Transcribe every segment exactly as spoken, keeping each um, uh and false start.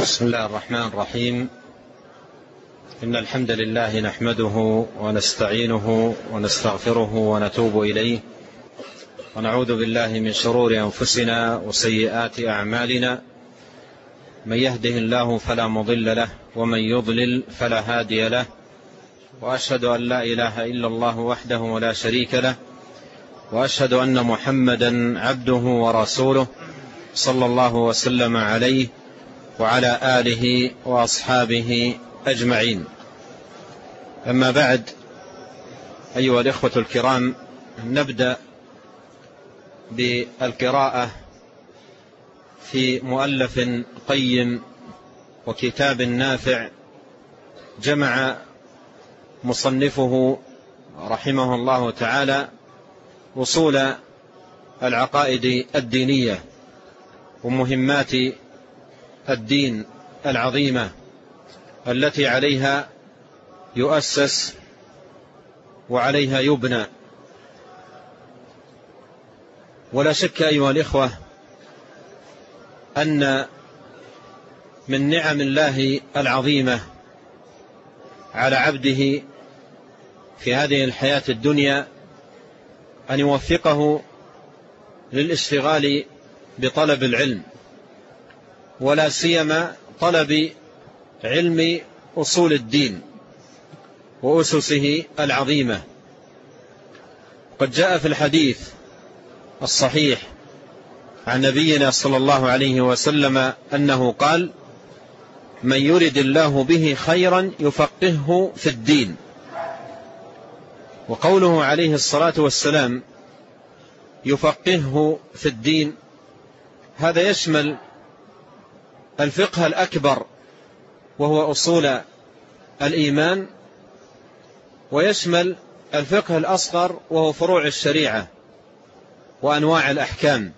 بسم الله الرحمن الرحيم. إن الحمد لله نحمده ونستعينه ونستغفره ونتوب إليه، ونعوذ بالله من شرور أنفسنا وسيئات أعمالنا. من يهده الله فلا مضل له، ومن يضلل فلا هادي له، وأشهد أن لا إله إلا الله وحده لا شريك له، وأشهد أن محمدا عبده ورسوله صلى الله وسلم عليه وعلى آله وأصحابه أجمعين. أما بعد، أيها الإخوة الكرام، نبدأ بالقراءة في مؤلف قيم وكتاب نافع جمع مصنفه رحمه الله تعالى أصول العقائد الدينية ومهمات الدين العظيمة التي عليها يؤسس وعليها يبنى. ولا شك أيها الإخوة أن من نعم الله العظيمة على عبده في هذه الحياة الدنيا أن يوفقه للاشتغال بطلب العلم، ولا سيما طلب علم أصول الدين وأسسه العظيمة. قد جاء في الحديث الصحيح عن نبينا صلى الله عليه وسلم أنه قال: من يرد الله به خيرا يفقهه في الدين. وقوله عليه الصلاة والسلام يفقهه في الدين، هذا يشمل الفقه الأكبر وهو أصول الإيمان، ويشمل الفقه الأصغر وهو فروع الشريعة وأنواع الأحكام.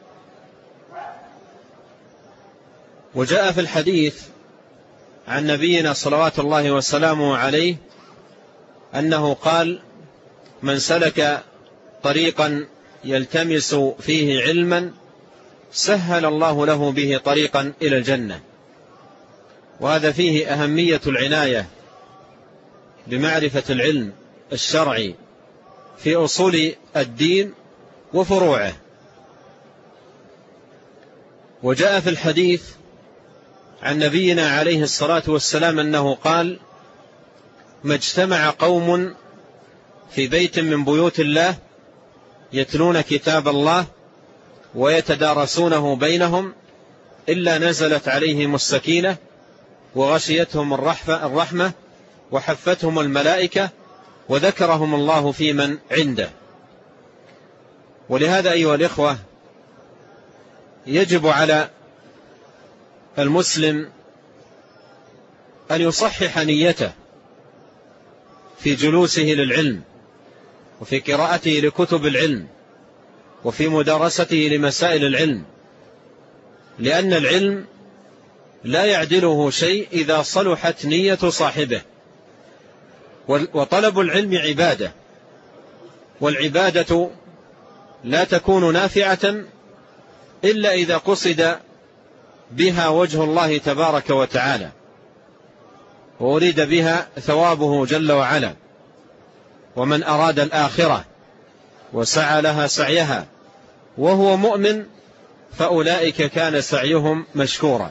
وجاء في الحديث عن نبينا صلوات الله وسلامه عليه أنه قال: من سلك طريقا يلتمس فيه علما سهل الله له به طريقا إلى الجنة. وهذا فيه أهمية العناية بمعرفة العلم الشرعي في أصول الدين وفروعه. وجاء في الحديث عن نبينا عليه الصلاة والسلام أنه قال: ما اجتمع قوم في بيت من بيوت الله يتلون كتاب الله ويتدارسونه بينهم إلا نزلت عليهم السكينة وغشيتهم الرحمة وحفتهم الملائكة وذكرهم الله في من عنده. ولهذا أيها الإخوة يجب على المسلم أن يصحح نيته في جلوسه للعلم وفي قراءته لكتب العلم وفي مدارسته لمسائل العلم، لأن العلم لا يعدله شيء إذا صلحت نية صاحبه. وطلب العلم عبادة، والعبادة لا تكون نافعة إلا إذا قصد بها وجه الله تبارك وتعالى وأريد بها ثوابه جل وعلا. ومن أراد الآخرة وسعى لها سعيها وهو مؤمن فأولئك كان سعيهم مشكورا.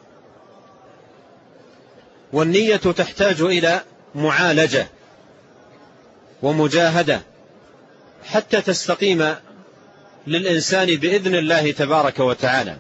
والنية تحتاج إلى معالجة ومجاهدة حتى تستقيم للإنسان بإذن الله تبارك وتعالى.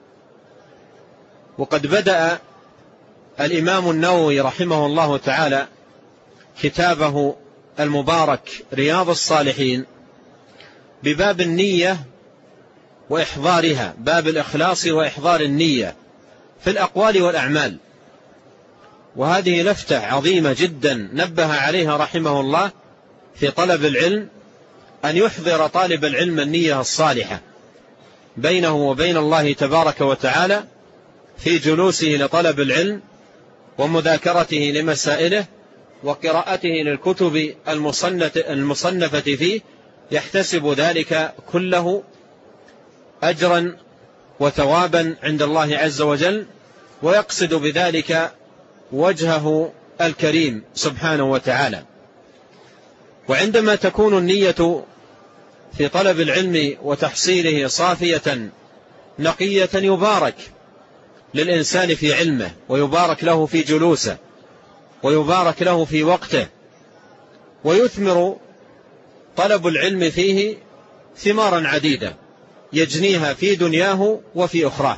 وقد بدأ الإمام النووي رحمه الله تعالى كتابه المبارك رياض الصالحين بباب النية وإحضارها، باب الإخلاص وإحضار النية في الأقوال والأعمال. وهذه لفتة عظيمة جدا نبه عليها رحمه الله في طلب العلم، أن يحضر طالب العلم النية الصالحة بينه وبين الله تبارك وتعالى في جلوسه لطلب العلم ومذاكرته لمسائله وقراءته للكتب المصنفة فيه، يحتسب ذلك كله أجرا وثوابا عند الله عز وجل، ويقصد بذلك وجهه الكريم سبحانه وتعالى. وعندما تكون النية في طلب العلم وتحصيله صافية نقية يبارك للإنسان في علمه، ويبارك له في جلوسه، ويبارك له في وقته، ويثمر طلب العلم فيه ثمارا عديدة يجنيها في دنياه وفي أخراه.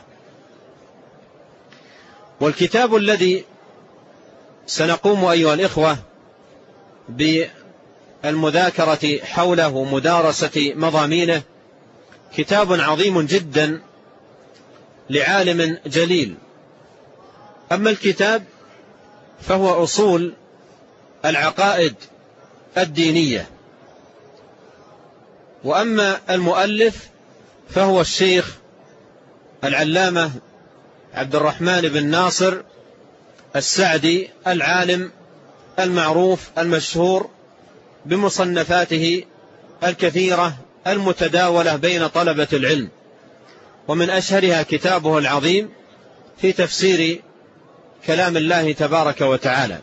والكتاب الذي سنقوم أيها الإخوة بالمذاكرة حوله ومدارسة مضامينه كتاب عظيم جدا لعالم جليل. أما الكتاب فهو أصول العقائد الدينية، وأما المؤلف فهو الشيخ العلامة عبد الرحمن بن ناصر السعدي، العالم المعروف المشهور بمصنفاته الكثيرة المتداولة بين طلبة العلم، ومن أشهرها كتابه العظيم في تفسير كلام الله تبارك وتعالى.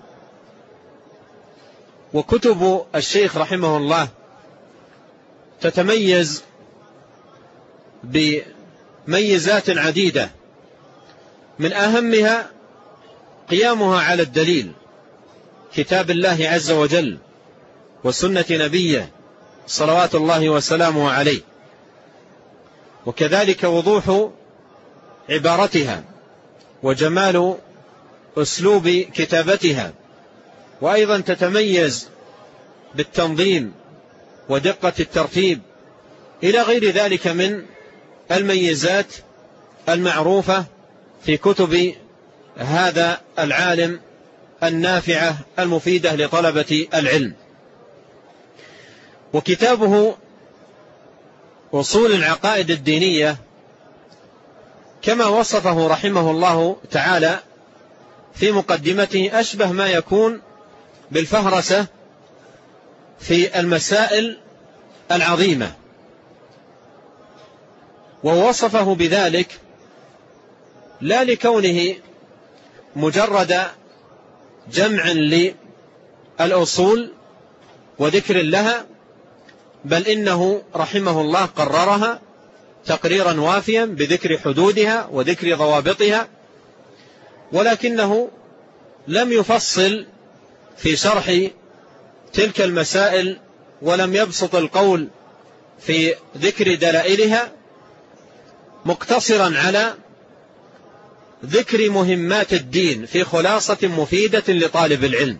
وكتب الشيخ رحمه الله تتميز بميزات عديدة، من أهمها قيامها على الدليل، كتاب الله عز وجل وسنة نبيه صلوات الله وسلامه عليه، وكذلك وضوح عبارتها وجمال أسلوب كتابتها، وأيضا تتميز بالتنظيم ودقة الترتيب إلى غير ذلك من الميزات المعروفة في كتب هذا العالم النافعة المفيدة لطلبة العلم. وكتابه أصول العقائد الدينية كما وصفه رحمه الله تعالى في مقدمته أشبه ما يكون بالفهرسة في المسائل العظيمة، ووصفه بذلك لا لكونه مجرد جمع للأصول وذكر لها، بل إنه رحمه الله قررها تقريرا وافيا بذكر حدودها وذكر ضوابطها، ولكنه لم يفصل في شرح تلك المسائل، ولم يبسط القول في ذكر دلائلها، مقتصرا على ذكر مهمات الدين في خلاصة مفيدة لطالب العلم.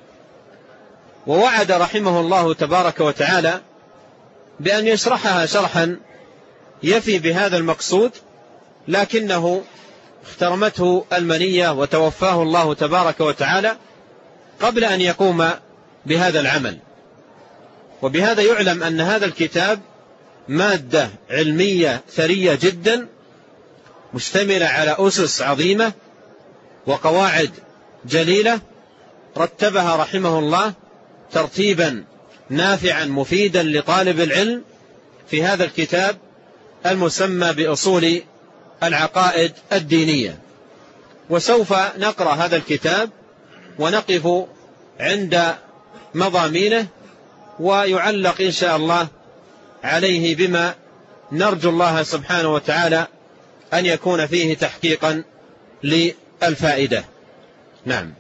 ووعد رحمه الله تبارك وتعالى بأن يشرحها شرحا يفي بهذا المقصود، لكنه اخترمته المنية وتوفاه الله تبارك وتعالى قبل أن يقوم بهذا العمل. وبهذا يعلم أن هذا الكتاب مادة علمية ثرية جدا، مشتملة على أسس عظيمة وقواعد جليلة رتبها رحمه الله ترتيبا نافعا مفيدا لطالب العلم في هذا الكتاب المسمى بأصول العقائد الدينية. وسوف نقرأ هذا الكتاب ونقف عند مضامينه، ويعلق إن شاء الله عليه بما نرجو الله سبحانه وتعالى أن يكون فيه تحقيقا للفائدة. نعم.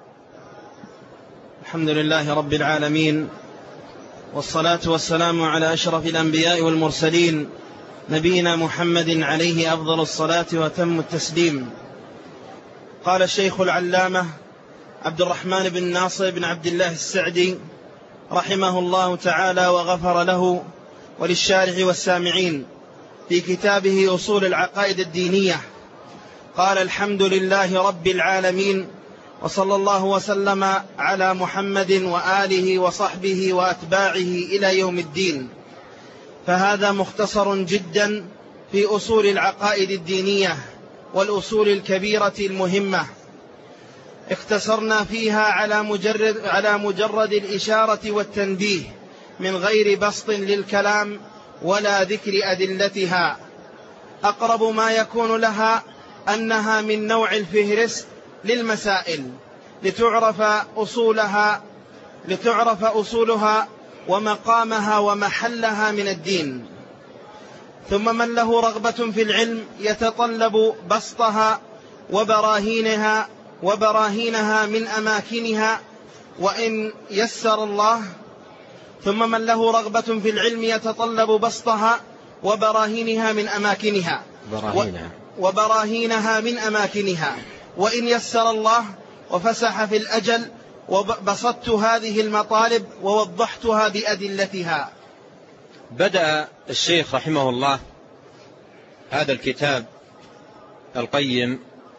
الحمد لله رب العالمين، والصلاة والسلام على أشرف الأنبياء والمرسلين، نبينا محمد عليه أفضل الصلاة وتم التسليم. قال الشيخ العلامة عبد الرحمن بن ناصر بن عبد الله السعدي رحمه الله تعالى وغفر له وللشارح والسامعين في كتابه أصول العقائد الدينية، قال: الحمد لله رب العالمين، وصلى الله وسلم على محمد وآله وصحبه وأتباعه إلى يوم الدين. فهذا مختصر جدا في أصول العقائد الدينية والأصول الكبيرة المهمة، اختصرنا فيها على مجرد, على مجرد الإشارة والتنبيه من غير بسط للكلام ولا ذكر أدلتها. أقرب ما يكون لها أنها من نوع الفهرست للمسائل لتعرف أصولها لتعرف أصولها ومقامها ومحلها من الدين. ثم من له رغبة في العلم يتطلب بسطها وبراهينها وبراهينها من أماكنها وإن يسر الله ثم من له رغبة في العلم يتطلب بسطها وبراهينها من أماكنها براهينها وبراهينها من أماكنها وإن يسر الله وفسح في الأجل وبسطت هذه المطالب ووضحتها بأدلتها. بدأ الشيخ رحمه الله هذا الكتاب القيم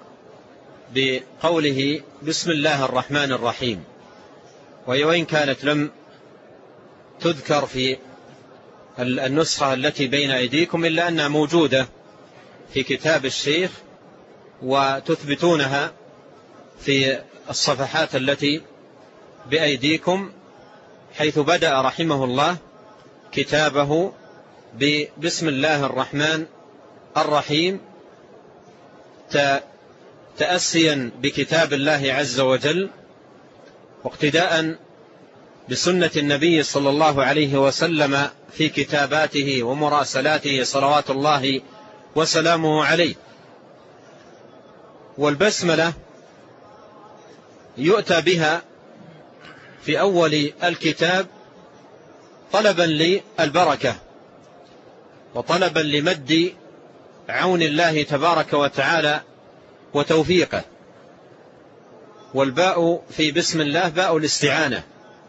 بقوله بسم الله الرحمن الرحيم، وهي وإن كانت لم تذكر في النسخة التي بين أيديكم إلا أنها موجودة في كتاب الشيخ وتثبتونها في الصفحات التي بأيديكم، حيث بدأ رحمه الله كتابه بسم الله الرحمن الرحيم تأسيا بكتاب الله عز وجل واقتداء بسنة النبي صلى الله عليه وسلم في كتاباته ومراسلاته صلوات الله وسلامه عليه. والبسملة يؤتى بها في أول الكتاب طلبا للبركة وطلبا لمد عون الله تبارك وتعالى وتوفيقه. والباء في بسم الله باء الاستعانة،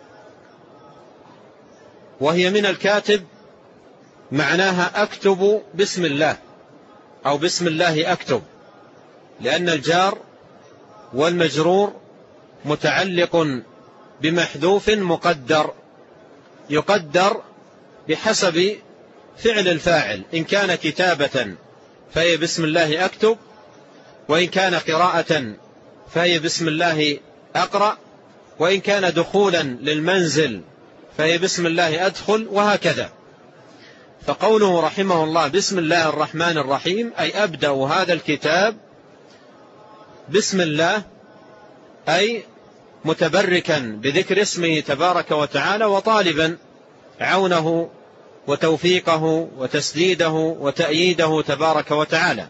وهي من الكاتب معناها أكتب بسم الله أو بسم الله أكتب، لأن الجار والمجرور متعلق بمحذوف مقدر يقدر بحسب فعل الفاعل، إن كان كتابة فهي بسم الله أكتب، وإن كان قراءة فهي بسم الله أقرأ، وإن كان دخولا للمنزل فهي بسم الله أدخل، وهكذا. فقوله رحمه الله بسم الله الرحمن الرحيم أي أبدأ هذا الكتاب بسم الله، أي متبركا بذكر اسمه تبارك وتعالى وطالبا عونه وتوفيقه وتسديده وتأييده تبارك وتعالى.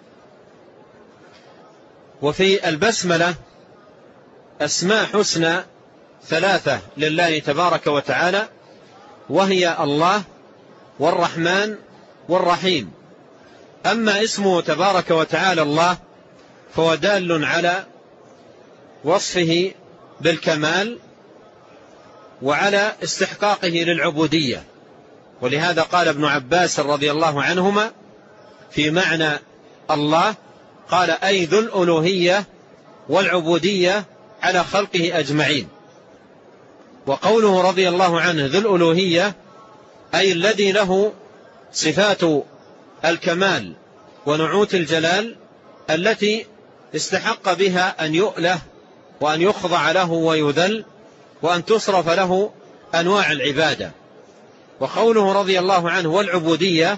وفي البسملة أسماء حسنى ثلاثة لله تبارك وتعالى، وهي الله والرحمن والرحيم. أما اسمه تبارك وتعالى الله فهو دال على وصفه بالكمال وعلى استحقاقه للعبودية، ولهذا قال ابن عباس رضي الله عنهما في معنى الله قال أي ذو الألوهية والعبودية على خلقه أجمعين. وقوله رضي الله عنه ذو الألوهية أي الذي له صفات الكمال ونعوت الجلال التي استحق بها أن يؤله وأن يخضع له ويذل وأن تصرف له أنواع العبادة. وقوله رضي الله عنه والعبودية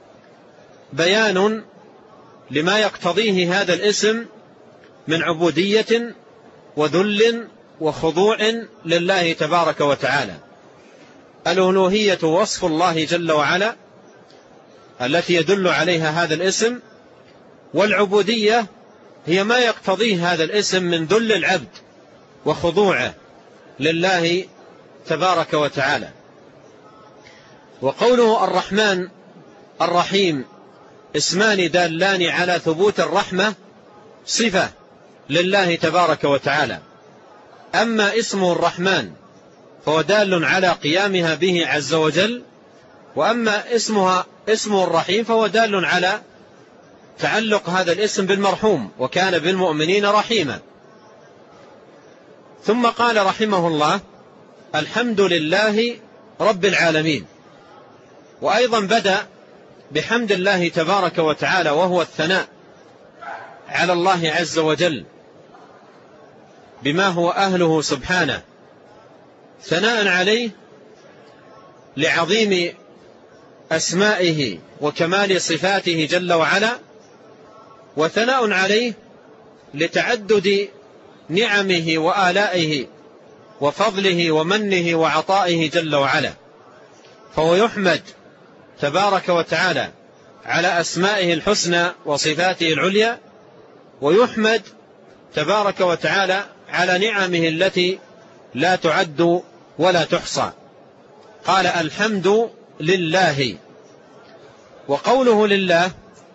بيان لما يقتضيه هذا الاسم من عبودية وذل وخضوع لله تبارك وتعالى. الألوهية وصف الله جل وعلا التي يدل عليها هذا الاسم، والعبودية هي ما يقتضيه هذا الاسم من ذل العبد وخضوعه لله تبارك وتعالى. وقوله الرحمن الرحيم اسمان دالان على ثبوت الرحمة صفة لله تبارك وتعالى. أما اسمه الرحمن فهو دال على قيامها به عز وجل، وأما اسمها اسمه الرحيم فهو دال على تعلق هذا الاسم بالمرحوم وكان بالمؤمنين رحيما. ثم قال رحمه الله الحمد لله رب العالمين. وأيضا بدأ بحمد الله تبارك وتعالى وهو الثناء على الله عز وجل بما هو أهله سبحانه، ثناء عليه لعظيم أسمائه وكمال صفاته جل وعلا، وثناء عليه لتعدد نعمه وآلائه وفضله ومنه وعطائه جل وعلا. فهو يحمد تبارك وتعالى على أسمائه الحسنى وصفاته العليا، ويحمد تبارك وتعالى على نعمه التي لا تعد ولا تحصى. قال الحمد لله. وقوله لله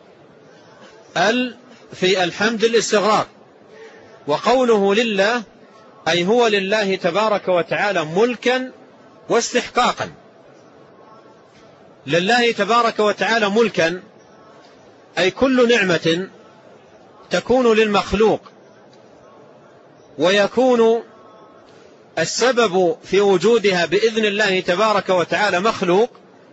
ال في الحمد الاستغراق، وقوله لله أي هو لله تبارك وتعالى ملكا واستحقاقا. لله تبارك وتعالى ملكا أي كل نعمة تكون للمخلوق ويكون السبب في وجودها بإذن الله تبارك وتعالى مخلوق،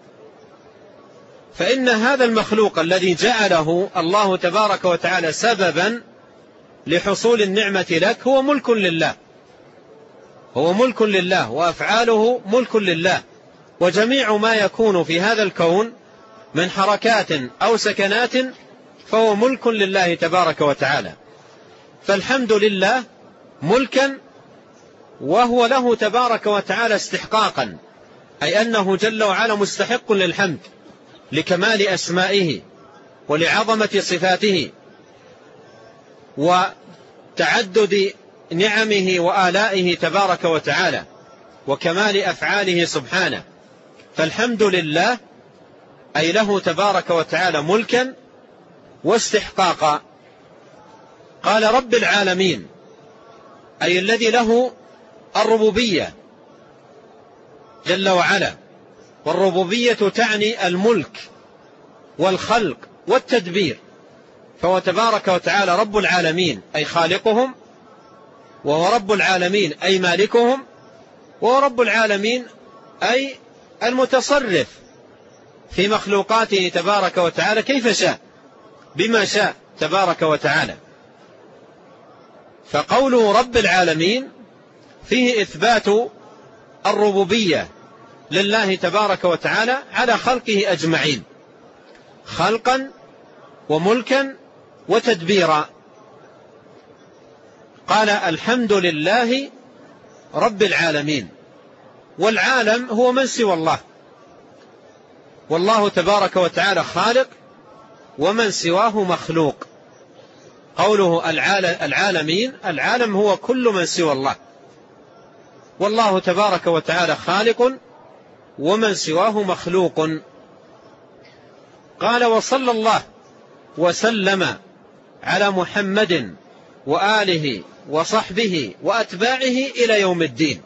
فإن هذا المخلوق الذي جعله الله تبارك وتعالى سببا لحصول النعمة لك هو ملك لله، هو ملك لله، وأفعاله ملك لله. وجميع ما يكون في هذا الكون من حركات أو سكنات فهو ملك لله تبارك وتعالى. فالحمد لله ملكا، وهو له تبارك وتعالى استحقاقا، أي أنه جل وعلا مستحق للحمد لكمال أسمائه ولعظمة صفاته وتعدد نعمه وآلائه تبارك وتعالى وكمال أفعاله سبحانه. فالحمد لله أي له تبارك وتعالى ملكا واستحقاقا. قال رب العالمين أي الذي له الربوبية جل وعلا، والربوبية تعني الملك والخلق والتدبير، فهو تبارك وتعالى رب العالمين أي خالقهم، وهو رب العالمين أي مالكهم، وهو رب العالمين أي المتصرف في مخلوقاته تبارك وتعالى كيف شاء بما شاء تبارك وتعالى. فقوله رب العالمين فيه إثبات الربوبية لله تبارك وتعالى على خلقه أجمعين، خلقا وملكا وتدبيرا. قال الحمد لله رب العالمين. والعالم هو من سوى الله، والله تبارك وتعالى خالق ومن سواه مخلوق. قوله العالمين، العالم هو كل من سوى الله، والله تبارك وتعالى خالق ومن سواه مخلوق. قال وصلى الله وسلم على محمد وآله وصحبه وأتباعه إلى يوم الدين.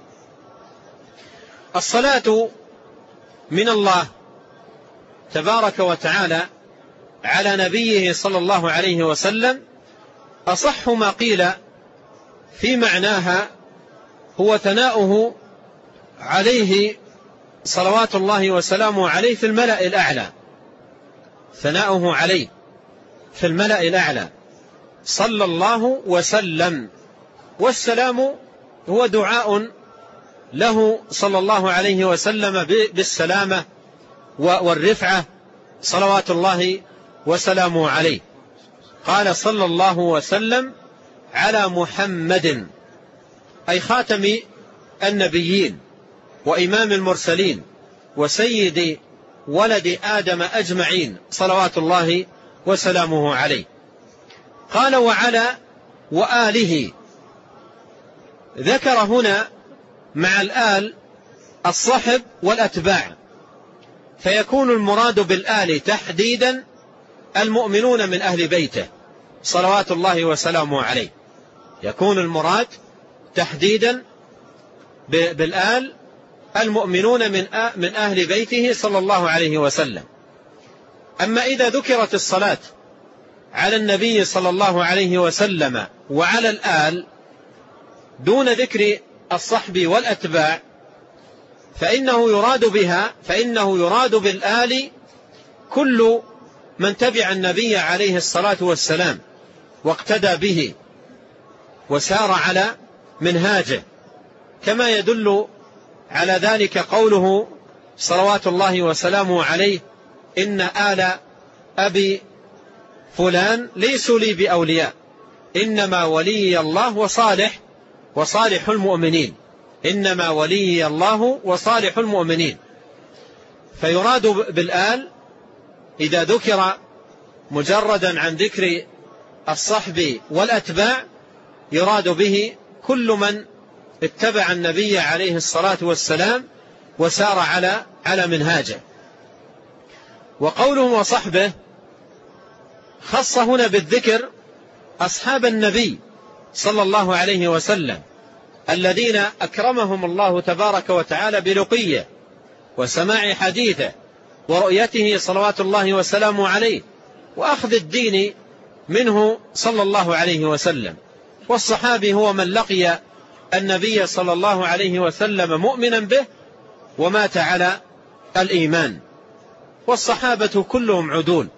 الصلاة من الله تبارك وتعالى على نبيه صلى الله عليه وسلم أصح ما قيل في معناها هو ثناؤه عليه صلوات الله وسلامه عليه في الملأ الأعلى، ثناؤه عليه في الملأ الأعلى صلى الله وسلم. والسلام هو دعاء له صلى الله عليه وسلم بالسلامة والرفعة صلوات الله وسلامه عليه. قال صلى الله وسلم على محمد أي خاتم النبيين وإمام المرسلين وسيد ولد آدم أجمعين صلوات الله وسلامه عليه. قال وعلى وآله، ذكر هنا مع الآل الصحب والأتباع، فيكون المراد بالآل تحديدا المؤمنون من أهل بيته صلوات الله وسلامه عليه، يكون المراد تحديدا بالآل المؤمنون من من أهل بيته صلى الله عليه وسلم. أما إذا ذكرت الصلاة على النبي صلى الله عليه وسلم وعلى الآل دون ذكر الصحب والأتباع فإنه يراد بها فإنه يراد بالآل كل من تبع النبي عليه الصلاة والسلام واقتدى به وسار على منهاجه، كما يدل على ذلك قوله صلوات الله وسلامه عليه إن آل أبي فلان ليسوا لي بأولياء، إنما ولي الله وصالح وصالح المؤمنين، إنما ولي الله وصالح المؤمنين. فيراد بالآل إذا ذكر مجردا عن ذكر الصحب والأتباع يراد به كل من اتبع النبي عليه الصلاة والسلام وسار على على منهاجه. وقوله وصحبه خص هنا بالذكر أصحاب النبي صلى الله عليه وسلم الذين أكرمهم الله تبارك وتعالى بلقيه وسماع حديثه ورؤيته صلوات الله وسلامه عليه وأخذ الدين منه صلى الله عليه وسلم. والصحابي هو من لقي النبي صلى الله عليه وسلم مؤمنا به ومات على الإيمان. والصحابة كلهم عدول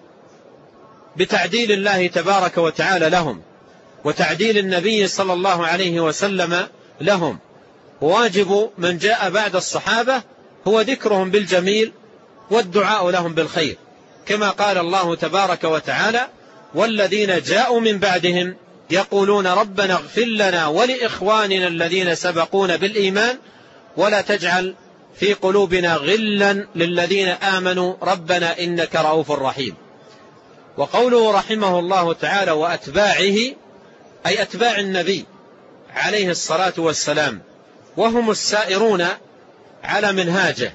بتعديل الله تبارك وتعالى لهم وتعديل النبي صلى الله عليه وسلم لهم. واجب من جاء بعد الصحابة هو ذكرهم بالجميل والدعاء لهم بالخير، كما قال الله تبارك وتعالى والذين جاءوا من بعدهم يقولون ربنا اغفر لنا ولإخواننا الذين سبقونا بالإيمان ولا تجعل في قلوبنا غلا للذين آمنوا ربنا إنك رؤوف رحيم. وقوله رحمه الله تعالى وأتباعه أي أتباع النبي عليه الصلاة والسلام، وهم السائرون على منهاجه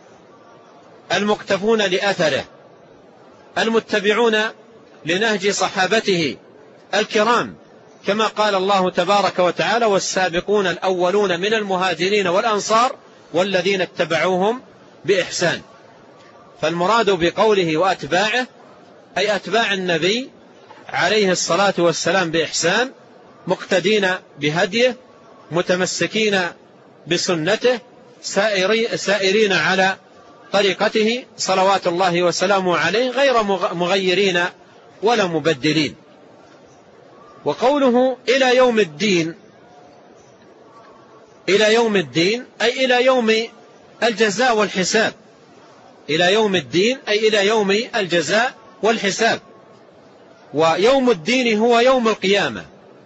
المقتفون لأثره المتبعون لنهج صحابته الكرام، كما قال الله تبارك وتعالى والسابقون الأولون من المهاجرين والأنصار والذين اتبعوهم بإحسان. فالمراد بقوله وأتباعه أي أتباع النبي عليه الصلاة والسلام بإحسان، مقتدين بهديه متمسكين بسنته سائرين على طريقته صلوات الله وسلامه عليه غير مغيرين ولا مبدلين. وقوله إلى يوم الدين، إلى يوم الدين أي إلى يوم الجزاء والحساب، إلى يوم الدين أي إلى يوم الجزاء والحساب. ويوم الدين هو يوم القيامة،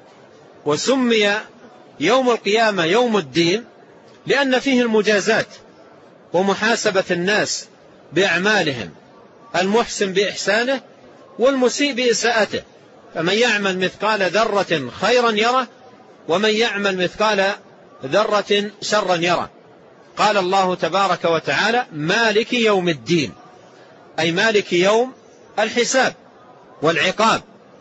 وسمي يوم القيامة يوم الدين لأن فيه المجازات ومحاسبة الناس بأعمالهم، المحسن بإحسانه والمسيء بإساءته، فمن يعمل مثقال ذرة خيرا يره ومن يعمل مثقال ذرة شرا يره. قال الله تبارك وتعالى مالك يوم الدين أي مالك يوم الحساب والعقاب.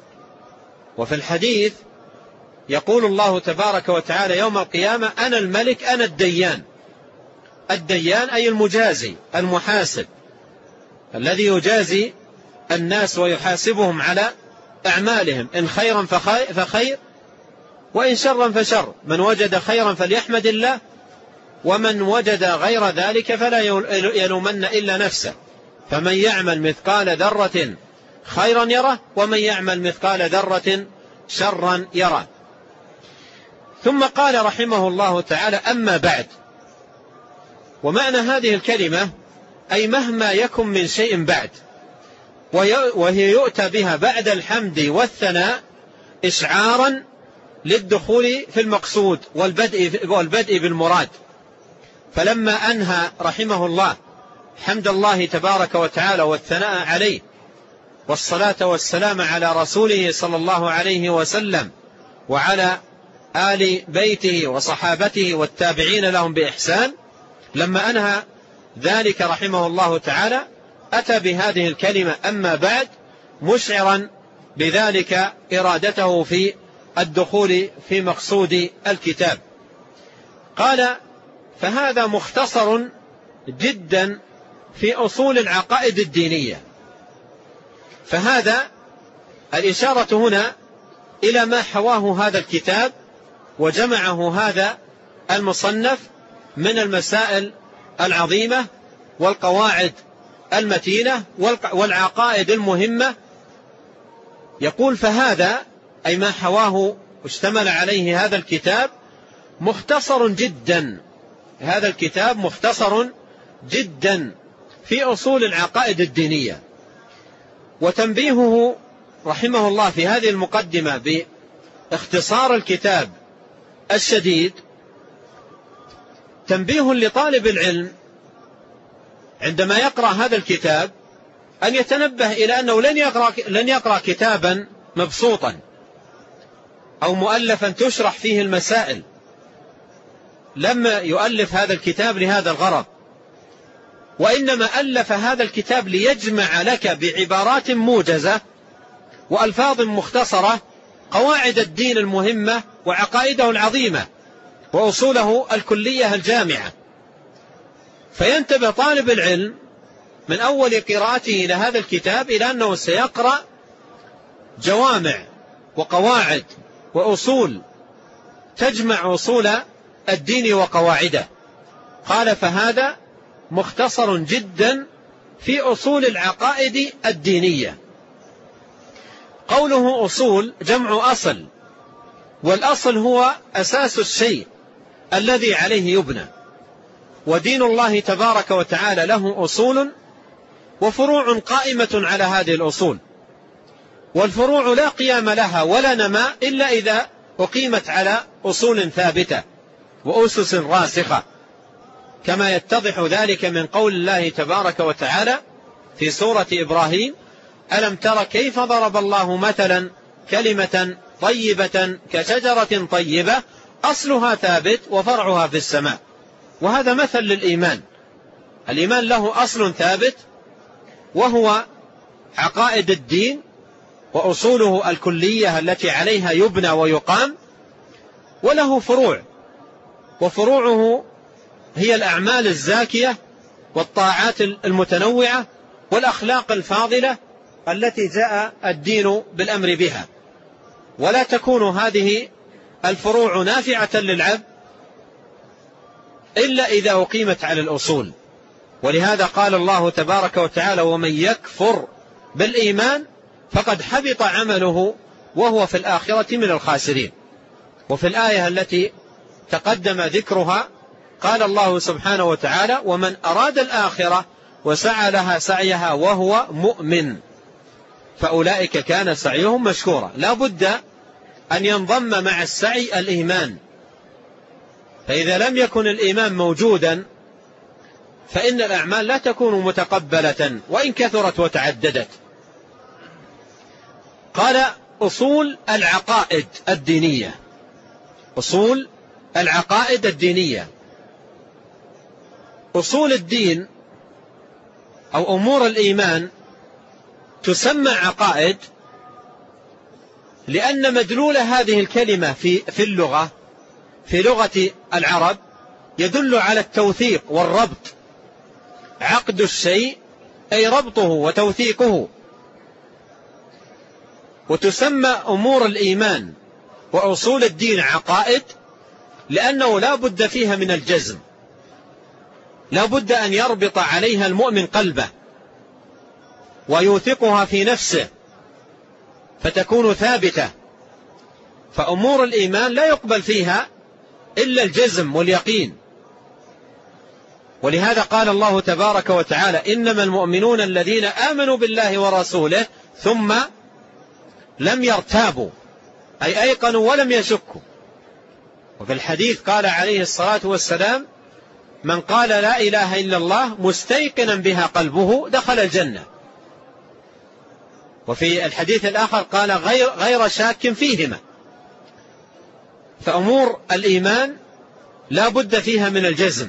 وفي الحديث يقول الله تبارك وتعالى يوم القيامة أنا الملك أنا الديان. الديان أي المجازي المحاسب الذي يجازي الناس ويحاسبهم على أعمالهم، إن خيرا فخير وإن شرا فشر، من وجد خيرا فليحمد الله ومن وجد غير ذلك فلا يلومن إلا نفسه. فمن يعمل مثقال ذرة خيرا يره ومن يعمل مثقال ذرة شرا يره. ثم قال رحمه الله تعالى أما بعد. ومعنى هذه الكلمة أي مهما يكن من شيء بعد، وهي يؤتى بها بعد الحمد والثناء إشعارا للدخول في المقصود والبدء, والبدء بالمراد. فلما أنهى رحمه الله حمد الله تبارك وتعالى والثناء عليه والصلاة والسلام على رسوله صلى الله عليه وسلم وعلى آل بيته وصحابته والتابعين لهم بإحسان، لما أنهى ذلك رحمه الله تعالى أتى بهذه الكلمة أما بعد مشعرا بذلك إرادته في الدخول في مقصود الكتاب. قال فهذا مختصر جدا في أصول العقائد الدينية. فهذا الإشارة هنا إلى ما حواه هذا الكتاب وجمعه هذا المصنف من المسائل العظيمة والقواعد المتينة والعقائد المهمة. يقول فهذا أي ما حواه واشتمل عليه هذا الكتاب مختصر جدا، هذا الكتاب مختصر جدا في أصول العقائد الدينية. وتنبيهه رحمه الله في هذه المقدمة باختصار الكتاب الشديد تنبيه لطالب العلم عندما يقرأ هذا الكتاب أن يتنبه إلى أنه لن يقرأ, لن يقرأ كتابا مبسوطا أو مؤلفا تشرح فيه المسائل. لم يؤلف هذا الكتاب لهذا الغرض، وإنما ألف هذا الكتاب ليجمع لك بعبارات موجزة وألفاظ مختصرة قواعد الدين المهمة وعقائده العظيمة وأصوله الكلية الجامعة، فينتبه طالب العلم من أول قراءته إلى هذا الكتاب إلى أنه سيقرأ جوامع وقواعد وأصول تجمع أصول الدين وقواعده. قال فهذا مختصر جدا في أصول العقائد الدينية. قوله أصول جمع أصل، والأصل هو أساس الشيء الذي عليه يبنى، ودين الله تبارك وتعالى له أصول وفروع قائمة على هذه الأصول، والفروع لا قيام لها ولا نماء إلا إذا أقيمت على أصول ثابتة وأسس راسخة، كما يتضح ذلك من قول الله تبارك وتعالى في سورة إبراهيم: ألم تر كيف ضرب الله مثلا كلمة طيبة كشجرة طيبة أصلها ثابت وفرعها في السماء. وهذا مثل للإيمان. الإيمان له أصل ثابت وهو عقائد الدين وأصوله الكلية التي عليها يبنى ويقام، وله فروع، وفروعه هي الأعمال الزاكية والطاعات المتنوعة والأخلاق الفاضلة التي جاء الدين بالأمر بها. ولا تكون هذه الفروع نافعة للعبد إلا إذا أقيمت على الأصول. ولهذا قال الله تبارك وتعالى: ومن يكفر بالإيمان فقد حبط عمله وهو في الآخرة من الخاسرين. وفي الآية التي تقدم ذكرها قال الله سبحانه وتعالى: ومن أراد الآخرة وسعى لها سعيها وهو مؤمن فأولئك كان سعيهم مشكورا. لا بد أن ينضم مع السعي الإيمان، فإذا لم يكن الإيمان موجودا فإن الأعمال لا تكون متقبلة وإن كثرت وتعددت. قال: أصول العقائد الدينية. أصول العقائد الدينية، أصول الدين أو أمور الإيمان تسمى عقائد لأن مدلول هذه الكلمة في في اللغة في لغة العرب يدل على التوثيق والربط. عقد الشيء أي ربطه وتوثيقه. وتسمى أمور الإيمان وأصول الدين عقائد لأنه لا بد فيها من الجزم، لا بد أن يربط عليها المؤمن قلبه ويوثقها في نفسه فتكون ثابتة. فأمور الإيمان لا يقبل فيها إلا الجزم واليقين. ولهذا قال الله تبارك وتعالى: إنما المؤمنون الذين آمنوا بالله ورسوله ثم لم يرتابوا، أي أيقنوا ولم يشكوا. وفي الحديث قال عليه الصلاة والسلام: من قال لا إله إلا الله مستيقنا بها قلبه دخل الجنة. وفي الحديث الآخر قال: غير, غير شاك فيهما. فأمور الإيمان لا بد فيها من الجزم،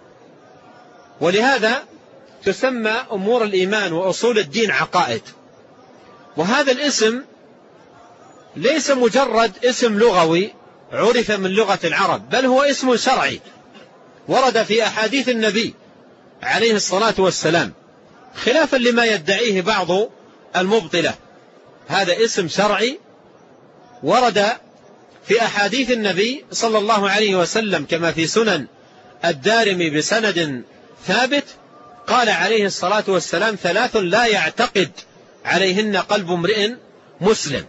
ولهذا تسمى أمور الإيمان وأصول الدين عقائد. وهذا الاسم ليس مجرد اسم لغوي عرف من لغة العرب، بل هو اسم شرعي ورد في أحاديث النبي عليه الصلاة والسلام، خلافا لما يدعيه بعض المبطلة. هذا اسم شرعي ورد في أحاديث النبي صلى الله عليه وسلم كما في سنن الدارمي بسند ثابت. قال عليه الصلاة والسلام: ثلاث لا يعتقد عليهن قلب امرئ مسلم.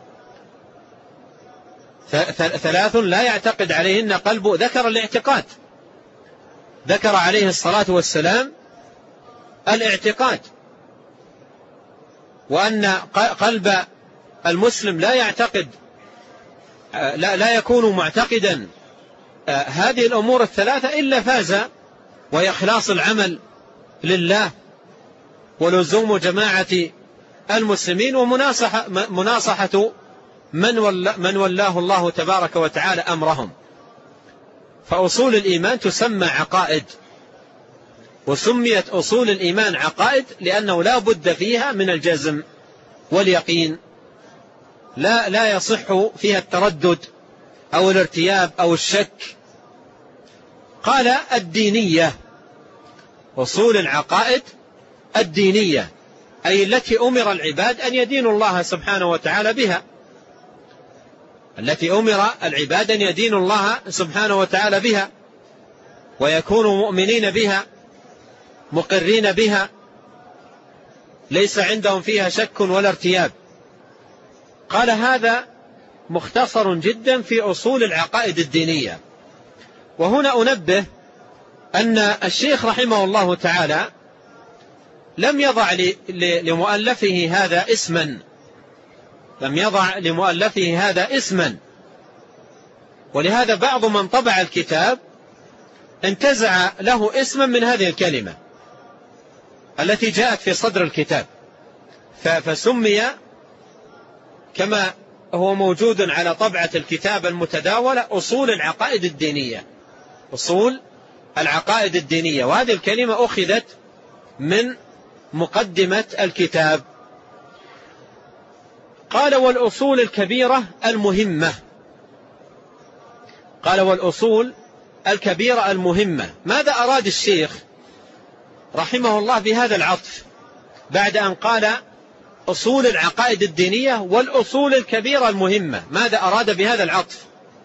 ثلاث لا يعتقد عليهن قلب، ذكر الاعتقاد، ذكر عليه الصلاة والسلام الاعتقاد، وأن قلب المسلم لا يعتقد لا, لا يكون معتقدا هذه الأمور الثلاثة إلا فاز، وهي إخلاص العمل لله، ولزوم جماعة المسلمين، ومناصحة مناصحة من, من ولاه الله تبارك وتعالى أمرهم. فأصول الإيمان تسمى عقائد، وسميت أصول الإيمان عقائد لأنه لا بد فيها من الجزم واليقين، لا, لا يصح فيها التردد أو الارتياب أو الشك. قال الدينية، أصول العقائد الدينية أي التي أمر العباد أن يدينوا الله سبحانه وتعالى بها، التي أمر العباد أن يدينوا الله سبحانه وتعالى بها، ويكونوا مؤمنين بها مقرين بها، ليس عندهم فيها شك ولا ارتياب. قال هذا مختصر جدا في أصول العقائد الدينية. وهنا أنبه أن الشيخ رحمه الله تعالى لم يضع لمؤلفه هذا اسما، لم يضع لمؤلفه هذا اسما، ولهذا بعض من طبع الكتاب انتزع له اسما من هذه الكلمة التي جاءت في صدر الكتاب، فسمي كما هو موجود على طبعة الكتاب المتداولة أصول العقائد الدينية، أصول العقائد الدينية. وهذه الكلمة أخذت من مقدمة الكتاب. قال والأصول الكبيرة المهمة، قال والأصول الكبيرة المهمة. ماذا أراد الشيخ رحمه الله بهذا العطف بعد أن قال أصول العقائد الدينية والأصول الكبيرة المهمة؟ ماذا أراد بهذا العطف؟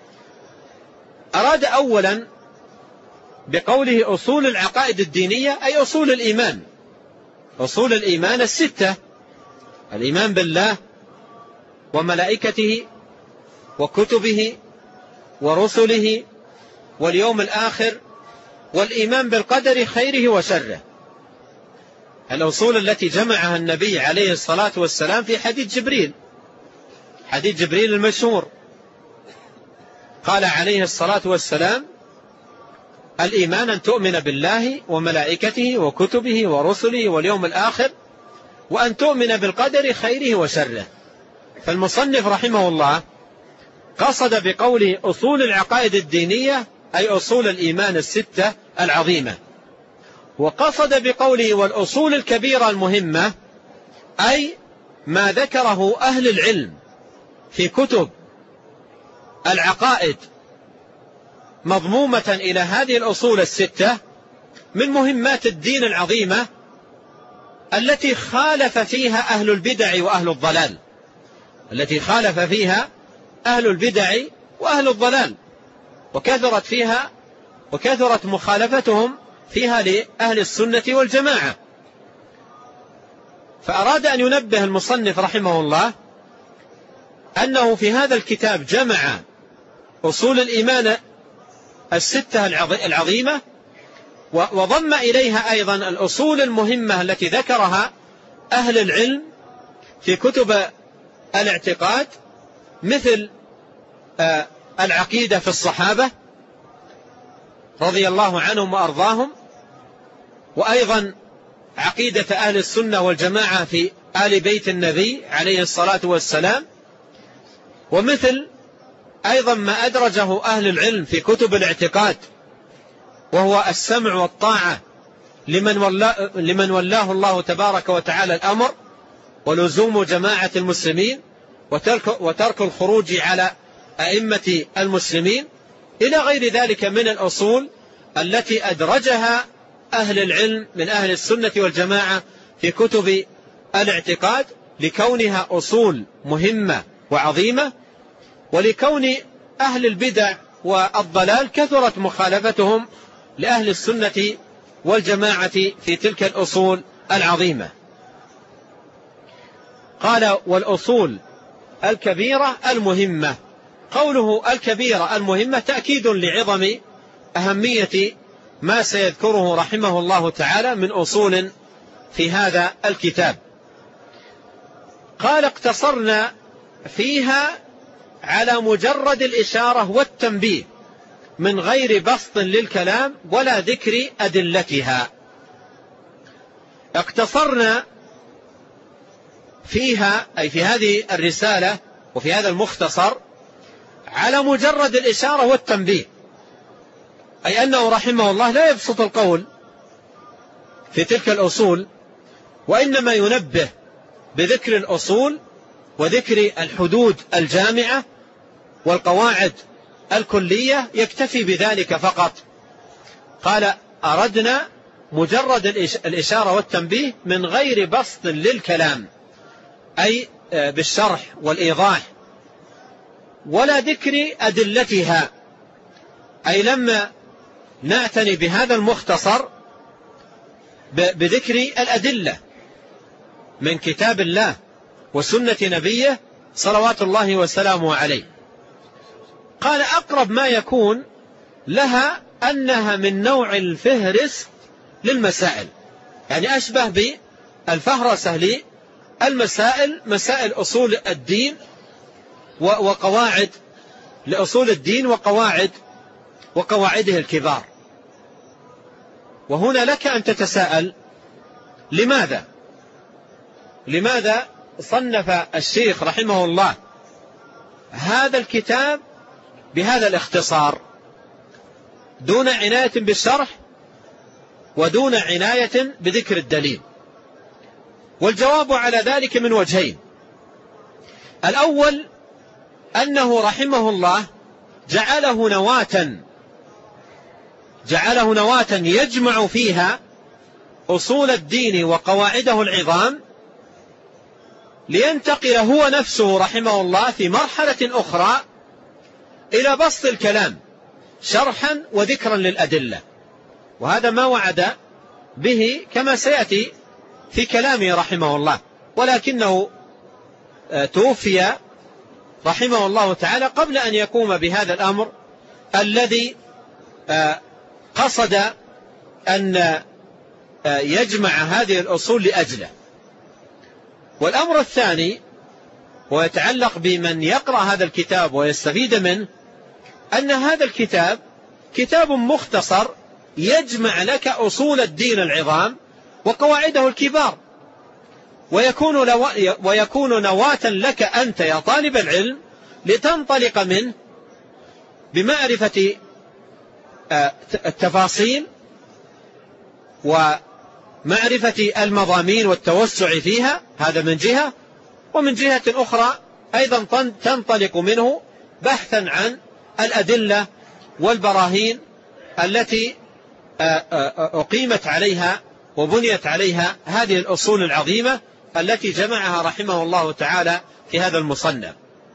أراد أولا بقوله أصول العقائد الدينية أي أصول الإيمان، أصول الإيمان الستة: الإيمان بالله وملائكته وكتبه ورسله واليوم الآخر، والإيمان بالقدر خيره وشره. الأصول التي جمعها النبي عليه الصلاة والسلام في حديث جبريل، حديث جبريل المشهور، قال عليه الصلاة والسلام: الإيمان أن تؤمن بالله وملائكته وكتبه ورسله واليوم الآخر، وأن تؤمن بالقدر خيره وشره. فالمصنف رحمه الله قصد بقوله أصول العقائد الدينية أي أصول الإيمان الستة العظيمة، وقصد بقوله والأصول الكبيرة المهمة أي ما ذكره أهل العلم في كتب العقائد مضمومة إلى هذه الأصول الستة من مهمات الدين العظيمة التي خالف فيها أهل البدع وأهل الضلال، التي خالف فيها أهل البدع وأهل الضلال، وكثرت فيها وكثرت مخالفتهم فيها لأهل السنة والجماعة. فأراد أن ينبه المصنف رحمه الله أنه في هذا الكتاب جمع أصول الإيمان الستة العظيمة، وضم إليها أيضا الأصول المهمة التي ذكرها أهل العلم في كتب الاعتقاد، مثل العقيدة في الصحابة رضي الله عنهم وأرضاهم، وأيضا عقيدة أهل السنة والجماعة في آل بيت النبي عليه الصلاة والسلام، ومثل أيضا ما أدرجه أهل العلم في كتب الاعتقاد، وهو السمع والطاعة لمن ولاه, لمن ولاه الله تبارك وتعالى الأمر، ولزوم جماعة المسلمين، وترك, وترك الخروج على أئمة المسلمين، إلى غير ذلك من الأصول التي أدرجها أهل العلم من أهل السنة والجماعة في كتب الاعتقاد، لكونها أصول مهمة وعظيمة، ولكون أهل البدع والضلال كثرت مخالفتهم لأهل السنة والجماعة في تلك الأصول العظيمة. قال والأصول الكبيرة المهمة. قوله الكبيرة المهمة تأكيد لعظم أهمية ما سيذكره رحمه الله تعالى من أصول في هذا الكتاب. قال اقتصرنا فيها على مجرد الإشارة والتنبيه من غير بسط للكلام ولا ذكر أدلتها. اقتصرنا فيها أي في هذه الرسالة وفي هذا المختصر على مجرد الإشارة والتنبيه، أي أنه رحمه الله لا يبسط القول في تلك الأصول، وإنما ينبه بذكر الأصول وذكر الحدود الجامعة والقواعد الكلية، يكتفي بذلك فقط. قال أردنا مجرد الإشارة والتنبيه من غير بسط للكلام، أي بالشرح والإيضاح، ولا ذكر أدلتها، أي لما نعتني بهذا المختصر بذكر الأدلة من كتاب الله وسنة نبيه صلوات الله وسلامه عليه. قال أقرب ما يكون لها أنها من نوع الفهرس للمسائل، يعني أشبه بالفهرسة للمسائل، مسائل أصول الدين وقواعد لأصول الدين وقواعد وقواعده الكبار. وهنا لك أن تتساءل لماذا لماذا صنف الشيخ رحمه الله هذا الكتاب بهذا الاختصار دون عناية بالشرح ودون عناية بذكر الدليل؟ والجواب على ذلك من وجهين. الأول أنه رحمه الله جعله نواة جعله نواة يجمع فيها أصول الدين وقواعده العظام، لينتقل هو نفسه رحمه الله في مرحلة أخرى إلى بسط الكلام شرحا وذكرا للأدلة، وهذا ما وعد به كما سيأتي في كلامه رحمه الله. ولكنه توفي رحمه الله تعالى قبل أن يقوم بهذا الأمر الذي قصد أن يجمع هذه الأصول لأجله. والأمر الثاني ويتعلق بمن يقرأ هذا الكتاب ويستفيد منه، أن هذا الكتاب كتاب مختصر يجمع لك أصول الدين العظام وقواعده الكبار، ويكون, ويكون نواة لك أنت يا طالب العلم لتنطلق منه بمعرفة التفاصيل ومعرفة المضامين والتوسع فيها، هذا من جهة، ومن جهة أخرى أيضا تنطلق منه بحثا عن الأدلة والبراهين التي أقيمت عليها وبنيت عليها هذه الأصول العظيمة التي جمعها رحمه الله تعالى في هذا المصنف.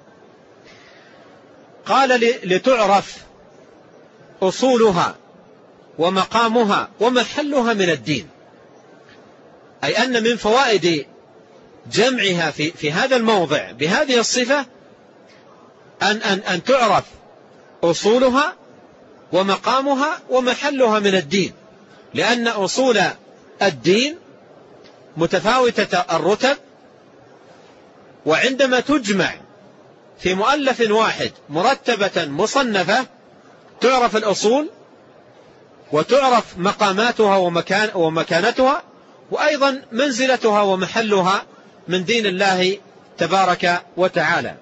قال لتعرف أصولها ومقامها ومحلها من الدين، أي أن من فوائد جمعها في, في هذا الموضع بهذه الصفة أن, أن, أن تعرف أصولها ومقامها ومحلها من الدين، لأن أصول الدين متفاوتة الرتب، وعندما تجمع في مؤلف واحد مرتبة مصنفة تعرف الأصول وتعرف مقاماتها ومكان ومكانتها، وأيضا منزلتها ومحلها من دين الله تبارك وتعالى.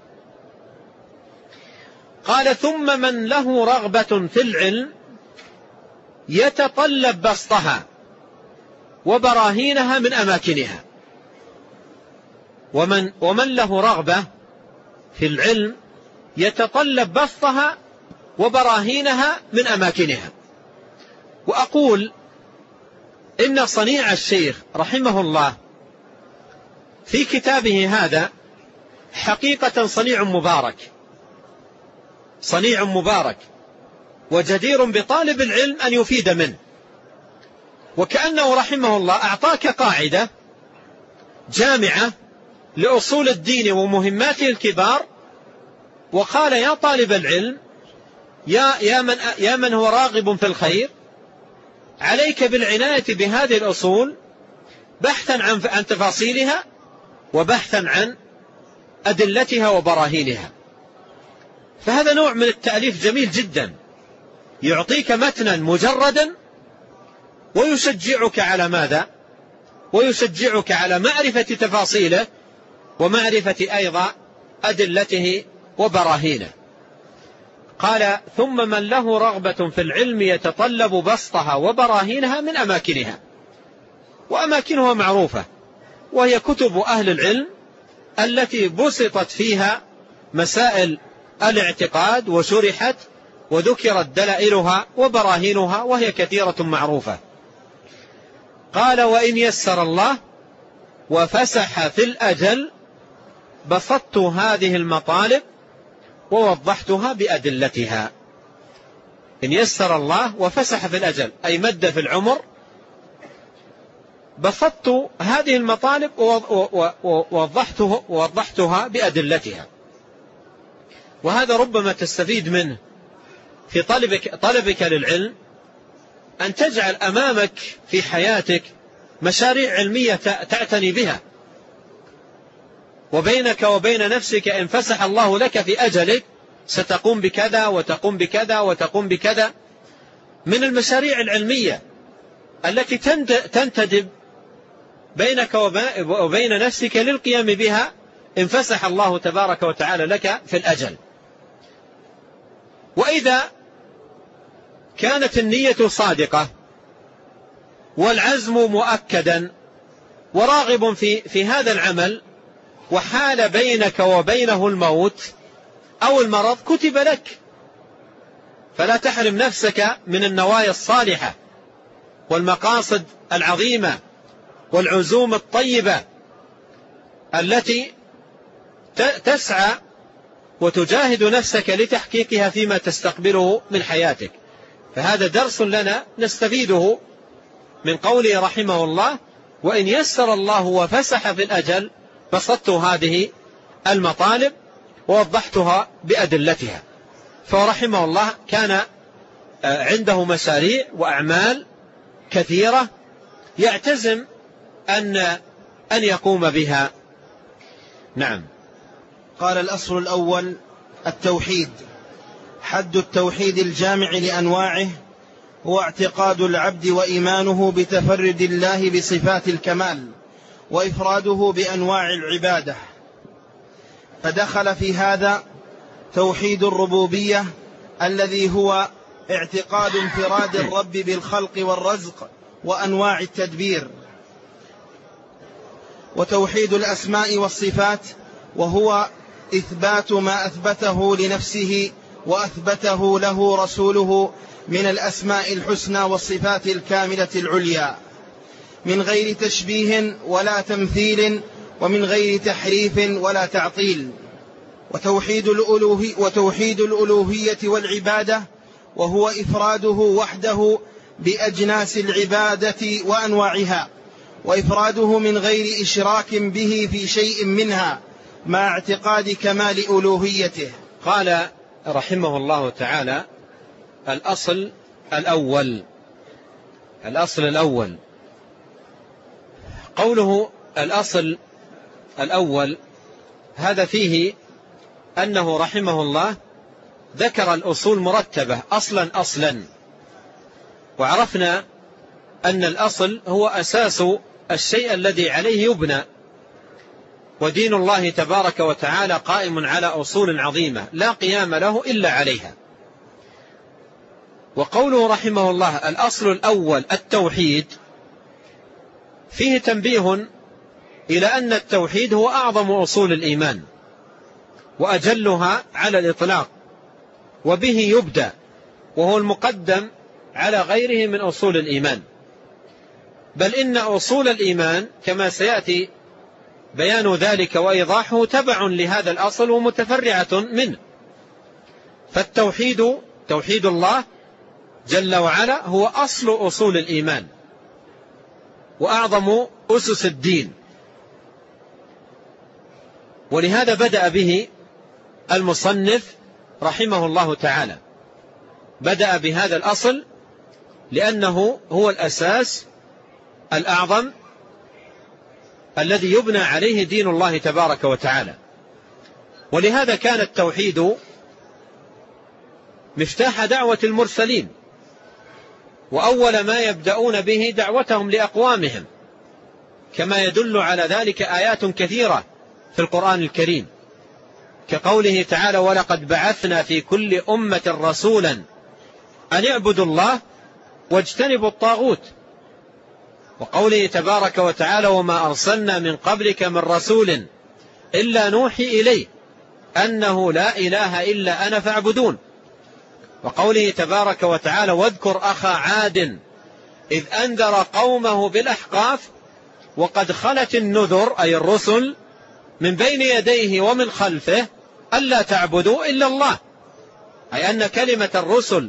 قال ثم من له رغبة في العلم يتطلب بسطها وبراهينها من أماكنها. ومن, ومن له رغبة في العلم يتطلب بسطها وبراهينها من أماكنها. وأقول إن صنيع الشيخ رحمه الله في كتابه هذا حقيقة صنيع مبارك صنيع مبارك وجدير بطالب العلم أن يفيد منه. وكأنه رحمه الله أعطاك قاعدة جامعة لأصول الدين ومهماته الكبار، وقال يا طالب العلم يا, يا, من, يا من هو راغب في الخير، عليك بالعناية بهذه الأصول بحثا عن, عن تفاصيلها وبحثا عن أدلتها وبراهينها. فهذا نوع من التأليف جميل جدا، يعطيك متنا مجردا ويشجعك على ماذا؟ ويشجعك على معرفة تفاصيله ومعرفة أيضا أدلته وبراهينه. قال: ثم من له رغبة في العلم يتطلب بسطها وبراهينها من أماكنها. وأماكنها معروفة، وهي كتب أهل العلم التي بسطت فيها مسائل الاعتقاد وشرحت وذكرت دلائلها وبراهينها، وهي كثيرة معروفة. قال: وإن يسر الله وفسح في الأجل بسطت هذه المطالب ووضحتها بأدلتها. إن يسر الله وفسح في الأجل أي مد في العمر، بسطت هذه المطالب ووضحتها بأدلتها. وهذا ربما تستفيد منه في طلبك, طلبك للعلم، أن تجعل أمامك في حياتك مشاريع علمية تعتني بها، وبينك وبين نفسك إن فسح الله لك في أجلك ستقوم بكذا وتقوم بكذا وتقوم بكذا من المشاريع العلمية التي تنتدب بينك وبين نفسك للقيام بها إن فسح الله تبارك وتعالى لك في الأجل. وإذا كانت النية صادقة والعزم مؤكدا وراغب في, في هذا العمل، وحال بينك وبينه الموت أو المرض، كتب لك. فلا تحرم نفسك من النوايا الصالحة والمقاصد العظيمة والعزوم الطيبة التي تسعى وتجاهد نفسك لتحقيقها فيما تستقبله من حياتك. فهذا درس لنا نستفيده من قوله رحمه الله: وإن يسر الله وفسح في الأجل بسطت هذه المطالب ووضحتها بأدلتها. فرحمه الله كان عنده مشاريع وأعمال كثيرة يعتزم أن أن يقوم بها. نعم. قال: الأصل الأول التوحيد. حد التوحيد الجامع لأنواعه هو اعتقاد العبد وإيمانه بتفرد الله بصفات الكمال وإفراده بأنواع العبادة. فدخل في هذا توحيد الربوبية الذي هو اعتقاد انفراد الرب بالخلق والرزق وأنواع التدبير، وتوحيد الأسماء والصفات وهو إثبات ما أثبته لنفسه وأثبته له رسوله من الأسماء الحسنى والصفات الكاملة العليا، من غير تشبيه ولا تمثيل ومن غير تحريف ولا تعطيل. وتوحيد الألوهية, وتوحيد الألوهية والعبادة وهو إفراده وحده بأجناس العبادة وأنواعها، وإفراده من غير إشراك به في شيء منها مع اعتقاد كمال ألوهيته. قال رحمه الله تعالى: الأصل الأول. الأصل الأول، قوله الأصل الأول هذا فيه أنه رحمه الله ذكر الأصول مرتبة أصلا أصلا. وعرفنا أن الأصل هو أساس الشيء الذي عليه يبنى، ودين الله تبارك وتعالى قائم على أصول عظيمة لا قيام له إلا عليها. وقوله رحمه الله الأصل الأول التوحيد، فيه تنبيه إلى أن التوحيد هو أعظم أصول الإيمان وأجلها على الإطلاق، وبه يبدأ، وهو المقدم على غيره من أصول الإيمان. بل إن أصول الإيمان كما سيأتي بيان ذلك وإيضاحه تبع لهذا الأصل ومتفرعة منه. فالتوحيد توحيد الله جل وعلا هو أصل أصول الإيمان وأعظم أسس الدين، ولهذا بدأ به المصنف رحمه الله تعالى، بدأ بهذا الأصل لأنه هو الأساس الأعظم الذي يبنى عليه دين الله تبارك وتعالى. ولهذا كان التوحيد مفتاح دعوة المرسلين، وأول ما يبدأون به دعوتهم لأقوامهم، كما يدل على ذلك آيات كثيرة في القرآن الكريم، كقوله تعالى: ولقد بعثنا في كل أمة رسولا أن اعبدوا الله واجتنبوا الطاغوت، وقوله تبارك وتعالى: وما أرسلنا من قبلك من رسول إلا نوحي إليه أنه لا إله إلا أنا فاعبدون، وقوله تبارك وتعالى: واذكر أخا عاد إذ أنذر قومه بالأحقاف وقد خلت النذر، أي الرسل، من بين يديه ومن خلفه ألا تعبدوا إلا الله، أي أن كلمة الرسل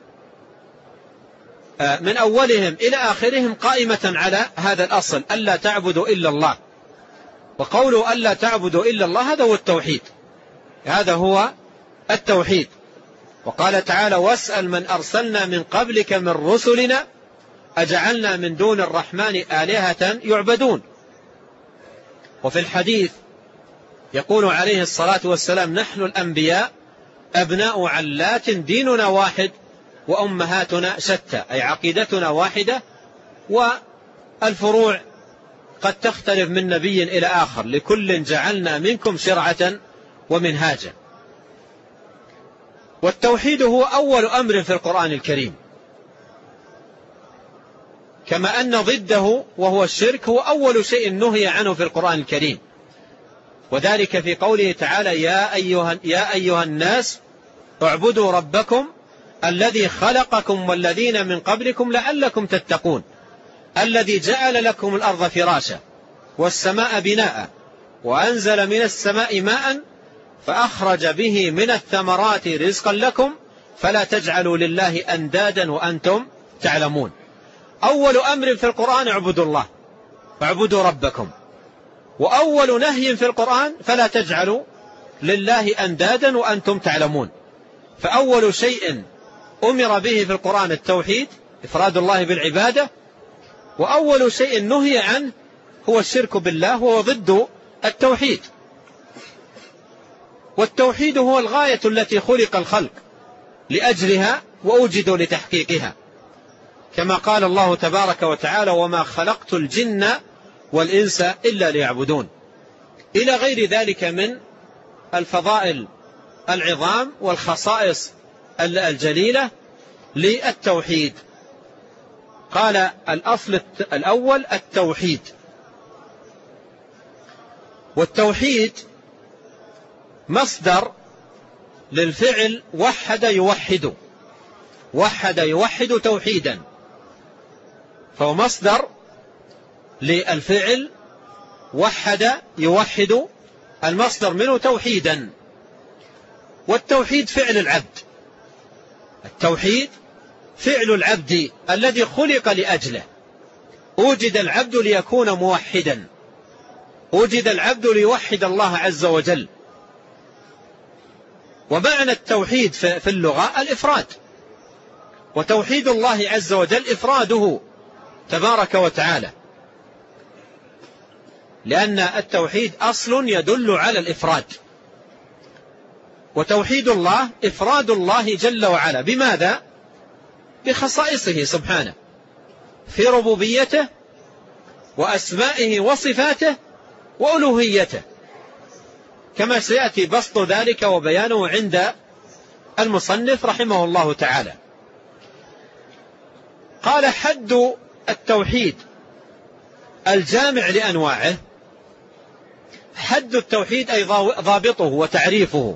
من أولهم إلى آخرهم قائمة على هذا الأصل: ألا تعبدوا إلا الله. وقولوا ألا تعبدوا إلا الله هذا هو التوحيد، هذا هو التوحيد. وقال تعالى: واسأل من أرسلنا من قبلك من رسلنا أجعلنا من دون الرحمن آلهة يعبدون. وفي الحديث يقول عليه الصلاة والسلام: نحن الأنبياء أبناء علات ديننا واحد وأمهاتنا شتى، أي عقيدتنا واحدة والفروع قد تختلف من نبي إلى آخر، لكل جعلنا منكم شرعة ومنهاجا. والتوحيد هو أول أمر في القرآن الكريم، كما أن ضده وهو الشرك هو أول شيء نهي عنه في القرآن الكريم، وذلك في قوله تعالى: يا أيها, يا أيها الناس اعبدوا ربكم الذي خلقكم والذين من قبلكم لعلكم تتقون، الذي جعل لكم الأرض فراشا والسماء بناء وأنزل من السماء ماء فأخرج به من الثمرات رزقا لكم فلا تجعلوا لله أندادا وأنتم تعلمون. أول أمر في القرآن اعبدوا الله واعبدوا ربكم، وأول نهي في القرآن فلا تجعلوا لله أندادا وأنتم تعلمون. فأول شيء أمر به في القرآن التوحيد، إفراد الله بالعبادة، وأول شيء نهي عنه هو الشرك بالله وهو ضد التوحيد. والتوحيد هو الغاية التي خلق الخلق لأجلها وأوجدوا لتحقيقها، كما قال الله تبارك وتعالى: وما خلقت الجن والإنس إلا ليعبدون، إلى غير ذلك من الفضائل العظام والخصائص الجليلة للتوحيد. قال: الأصل الأول التوحيد. والتوحيد مصدر للفعل وحد يوحد، وحد يوحد توحيدا، فهو مصدر للفعل وحد يوحد، المصدر منه توحيدا. والتوحيد فعل العبد، التوحيد فعل العبد الذي خلق لأجله، أوجد العبد ليكون موحدا، أوجد العبد ليوحد الله عز وجل. ومعنى التوحيد في اللغة الإفراد، وتوحيد الله عز وجل إفراده تبارك وتعالى، لأن التوحيد أصل يدل على الإفراد. وتوحيد الله إفراد الله جل وعلا، بماذا؟ بخصائصه سبحانه في ربوبيته وأسمائه وصفاته وألوهيته، كما سيأتي بسط ذلك وبيانه عند المصنف رحمه الله تعالى. قال: حد التوحيد الجامع لأنواعه. حد التوحيد أي ضابطه وتعريفه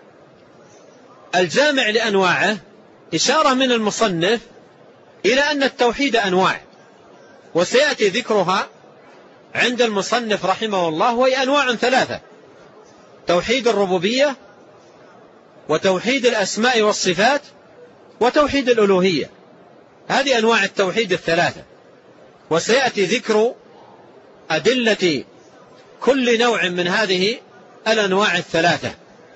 الجامع لأنواعه، إشارة من المصنف إلى أن التوحيد أنواع، وسيأتي ذكرها عند المصنف رحمه الله، وهي أنواع ثلاثة: توحيد الربوبية، وتوحيد الأسماء والصفات، وتوحيد الألوهية. هذه أنواع التوحيد الثلاثة، وسيأتي ذكر أدلة كل نوع من هذه الأنواع الثلاثة.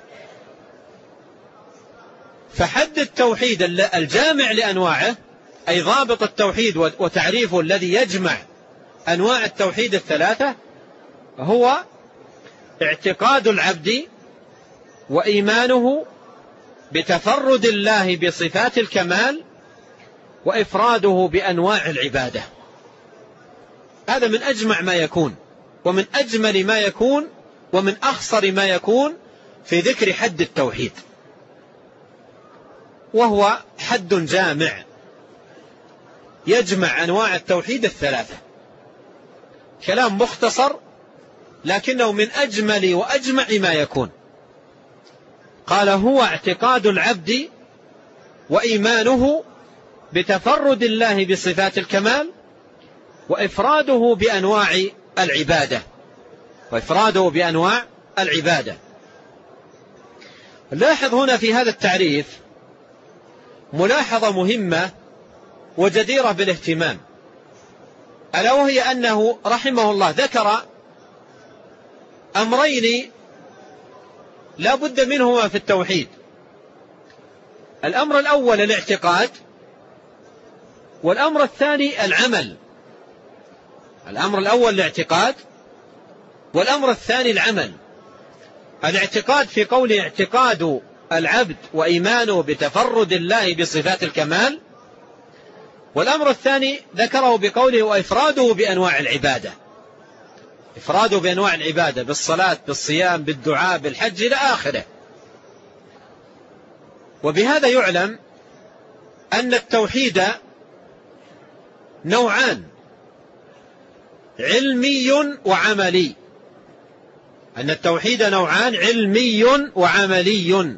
فحد التوحيد الجامع لأنواعه أي ضابط التوحيد وتعريفه الذي يجمع أنواع التوحيد الثلاثة هو اعتقاد العبد وإيمانه بتفرد الله بصفات الكمال وإفراده بأنواع العبادة. هذا من أجمع ما يكون ومن أجمل ما يكون ومن أخصر ما يكون في ذكر حد التوحيد، وهو حد جامع يجمع أنواع التوحيد الثلاثة. كلام مختصر لكنه من أجمل وأجمع ما يكون. قال: هو اعتقاد العبد وإيمانه بتفرد الله بصفات الكمال وإفراده بأنواع العبادة وإفراده بأنواع العبادة. لاحظ هنا في هذا التعريف ملاحظة مهمة وجديرة بالاهتمام، ألا وهي أنه رحمه الله ذكر أمرين لا بد منهما في التوحيد. الأمر الأول الاعتقاد، والأمر الثاني العمل. الأمر الأول الاعتقاد، والأمر الثاني العمل. الاعتقاد في قول اعتقاد العبد وإيمانه بتفرد الله بصفات الكمال، والأمر الثاني ذكره بقوله وإفراده بأنواع العبادة، إفراده بأنواع العبادة بالصلاة بالصيام بالدعاء بالحج إلى آخره. وبهذا يعلم أن التوحيد نوعان: علمي وعملي. أن التوحيد نوعان: علمي وعملي.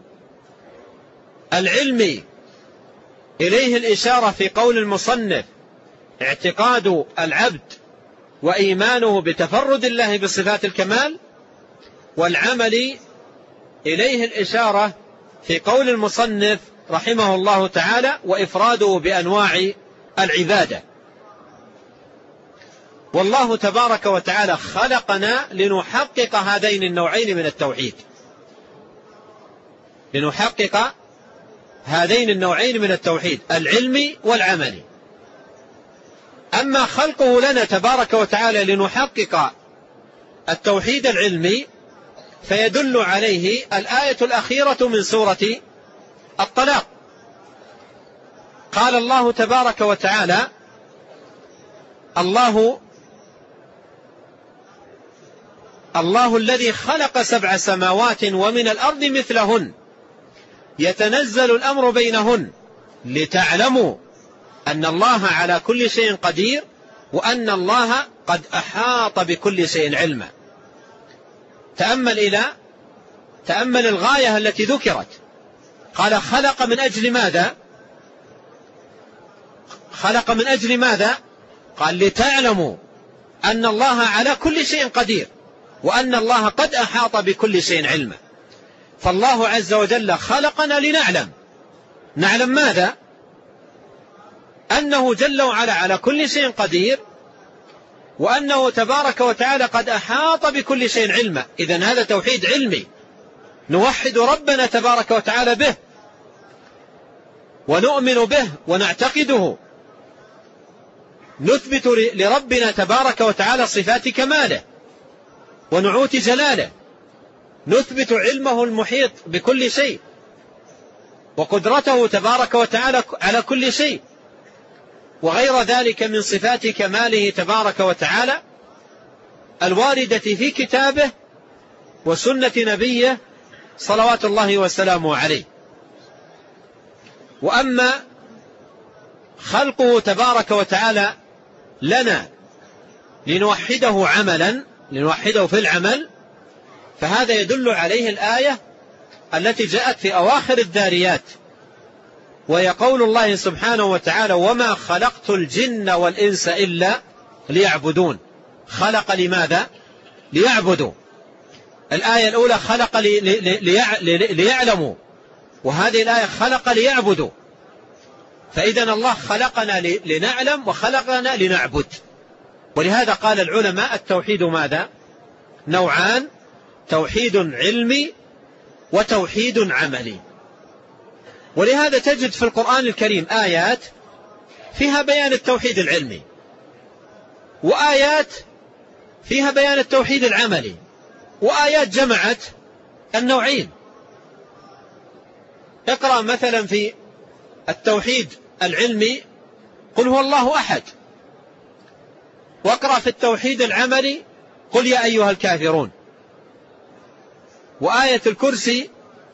العلمي إليه الإشارة في قول المصنف اعتقاد العبد وإيمانه بتفرد الله بصفات الكمال، والعمل إليه الإشارة في قول المصنف رحمه الله تعالى وإفراده بأنواع العبادة. والله تبارك وتعالى خلقنا لنحقق هذين النوعين من التوحيد، لنحقق هذين النوعين من التوحيد العلمي والعملي. أما خلقه لنا تبارك وتعالى لنحقق التوحيد العلمي فيدل عليه الآية الأخيرة من سورة الطلاق. قال الله تبارك وتعالى: الله الله الذي خلق سبع سماوات ومن الأرض مثلهن يتنزل الأمر بينهن لتعلموا أن الله على كل شيء قدير وأن الله قد أحاط بكل شيء علما. تأمل إلى تأمل الغاية التي ذكرت. قال خلق من أجل ماذا؟ خلق من أجل ماذا؟ قال لتعلموا أن الله على كل شيء قدير وأن الله قد أحاط بكل شيء علما. فالله عز وجل خلقنا لنعلم. نعلم ماذا؟ أنه جل وعلا على كل شيء قدير وأنه تبارك وتعالى قد أحاط بكل شيء علما. إذن هذا توحيد علمي، نوحد ربنا تبارك وتعالى به ونؤمن به ونعتقده، نثبت لربنا تبارك وتعالى صفات كماله ونعوت جلاله، نثبت علمه المحيط بكل شيء وقدرته تبارك وتعالى على كل شيء وغير ذلك من صفات كماله تبارك وتعالى الواردة في كتابه وسنة نبيه صلوات الله وسلامه عليه. وأما خلقه تبارك وتعالى لنا لنوحده عملا، لنوحده في العمل، فهذا يدل عليه الآية التي جاءت في أواخر الذاريات، وهي قول الله سبحانه وتعالى وما خلقت الجن والإنس إلا ليعبدون. خلق لماذا؟ ليعبدوا. الآية الأولى خلق لي لي لي ليعلموا، وهذه الآية خلق ليعبدوا. فإذن الله خلقنا لنعلم وخلقنا لنعبد. ولهذا قال العلماء التوحيد ماذا؟ نوعان: توحيد علمي وتوحيد عملي. ولهذا تجد في القرآن الكريم آيات فيها بيان التوحيد العلمي وآيات فيها بيان التوحيد العملي وآيات جمعت النوعين. اقرأ مثلا في التوحيد العلمي قل هو الله أحد، واقرأ في التوحيد العملي قل يا أيها الكافرون. وآية الكرسي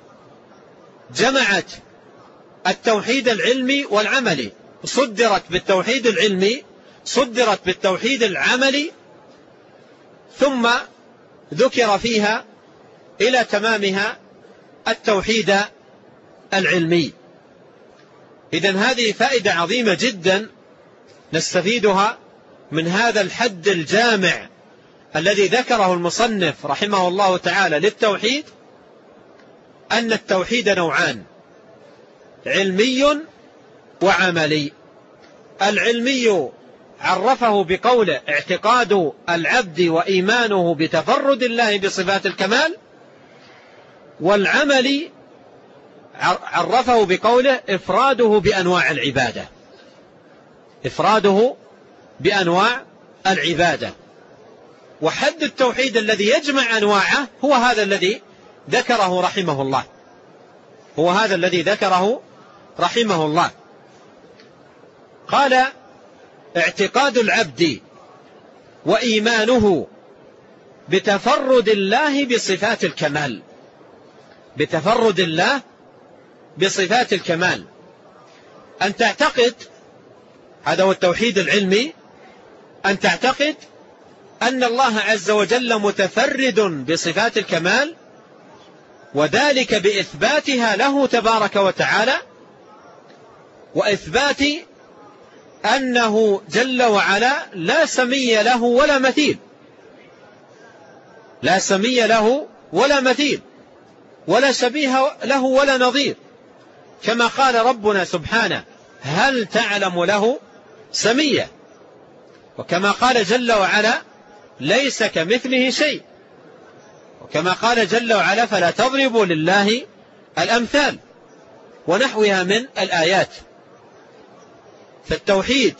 جمعت التوحيد العلمي والعملي، صدرت بالتوحيد العلمي، صدرت بالتوحيد العملي، ثم ذكر فيها إلى تمامها التوحيد العلمي. إذن هذه فائدة عظيمة جدا نستفيدها من هذا الحد الجامع الذي ذكره المصنف رحمه الله تعالى للتوحيد، أن التوحيد نوعان: علمي وعملي. العلمي عرفه بقوله اعتقاد العبد وإيمانه بتفرد الله بصفات الكمال، والعملي عرفه بقوله إفراده بأنواع العبادة، إفراده بأنواع العبادة. وحد التوحيد الذي يجمع أنواعه هو هذا الذي ذكره رحمه الله، هو هذا الذي ذكره رحمه الله. قال اعتقاد العبد وإيمانه بتفرد الله بصفات الكمال، بتفرد الله بصفات الكمال. أن تعتقد، هذا هو التوحيد العلمي، أن تعتقد أن الله عز وجل متفرد بصفات الكمال، وذلك بإثباتها له تبارك وتعالى، وإثبات أنه جل وعلا لا سمي له ولا مثيل، لا سمي له ولا مثيل، ولا شبيه له ولا نظير، كما قال ربنا سبحانه هل تعلم له سميا، وكما قال جل وعلا ليس كمثله شيء، وكما قال جل وعلا فلا تضربوا لله الأمثال، ونحوها من الآيات. فالتوحيد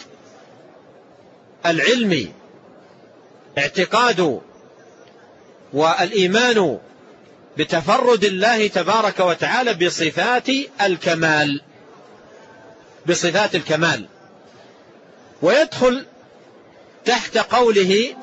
العلمي اعتقاد والإيمان بتفرد الله تبارك وتعالى بصفات الكمال، بصفات الكمال. ويدخل تحت قوله